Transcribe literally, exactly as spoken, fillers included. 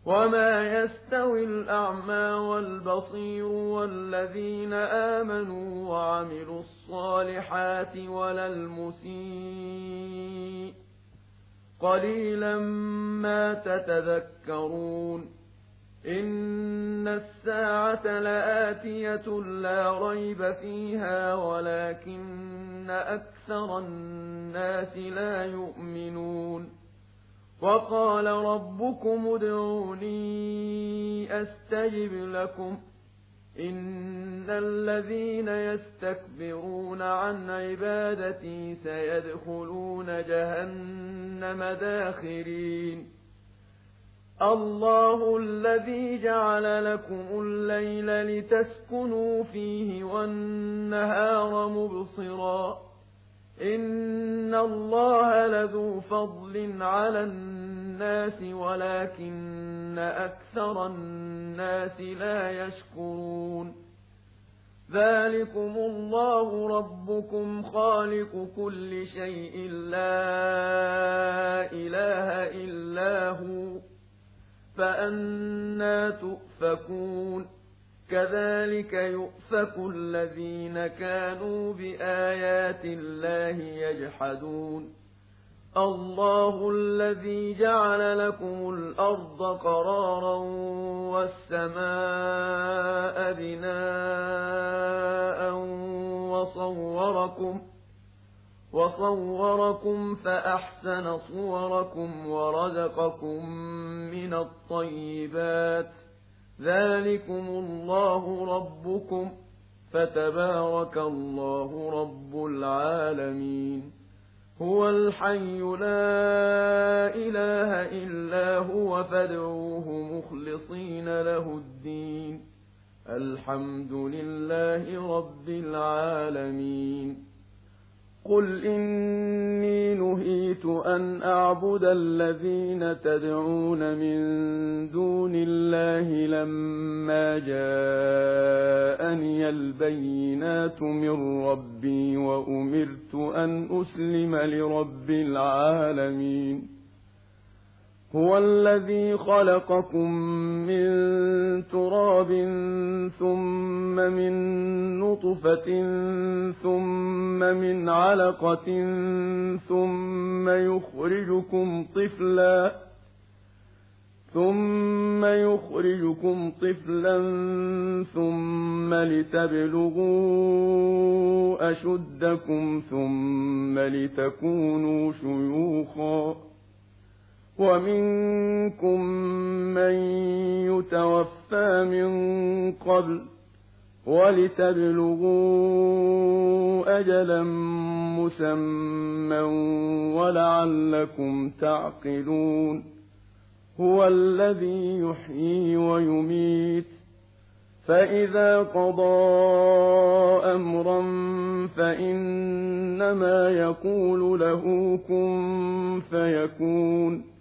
وما يستوي الأعمى والبصير والذين آمنوا وعملوا الصالحات ولا المسيء قليلا ما تتذكرون إن الساعة لآتية لا ريب فيها ولكن أكثر الناس لا يؤمنون وقال ربكم ادعوني أستجب لكم إن الذين يستكبرون عن عبادتي سيدخلون جهنم داخرين الله الذي جعل لكم الليل لتسكنوا فيه والنهار مبصرا إن الله لذو فضل على الناس ولكن أكثر الناس لا يشكرون ذلكم الله ربكم خالق كل شيء لا إله إلا هو فأنى تؤفكون كذلك يؤفك الذين كانوا بآيات الله يجحدون الله الذي جعل لكم الأرض قرارا والسماء بناء وصوركم وصوركم فأحسن صوركم ورزقكم من الطيبات ذلكم الله ربكم فتبارك الله رب العالمين هو الحي لا إله إلا هو فادعوه مخلصين له الدين الحمد لله رب العالمين قل إني نهيت أن أعبد الذين تدعون من دون الله لما جاءني البينات من ربي وأمرت أن أسلم لرب العالمين هو الذي خلقكم من تراب ثم من نطفة ثم من علقة ثم يخرجكم طفلا ثم يخرجكم طفلا ثم لتبلغوا أشدكم ثم لتكونوا شيوخا ومنكم من يتوفى من قبل ولتبلغوا أجلا مسمى ولعلكم تعقلون هو الذي يحيي ويميت فإذا قضى أمرا فإنما يقول له كن فيكون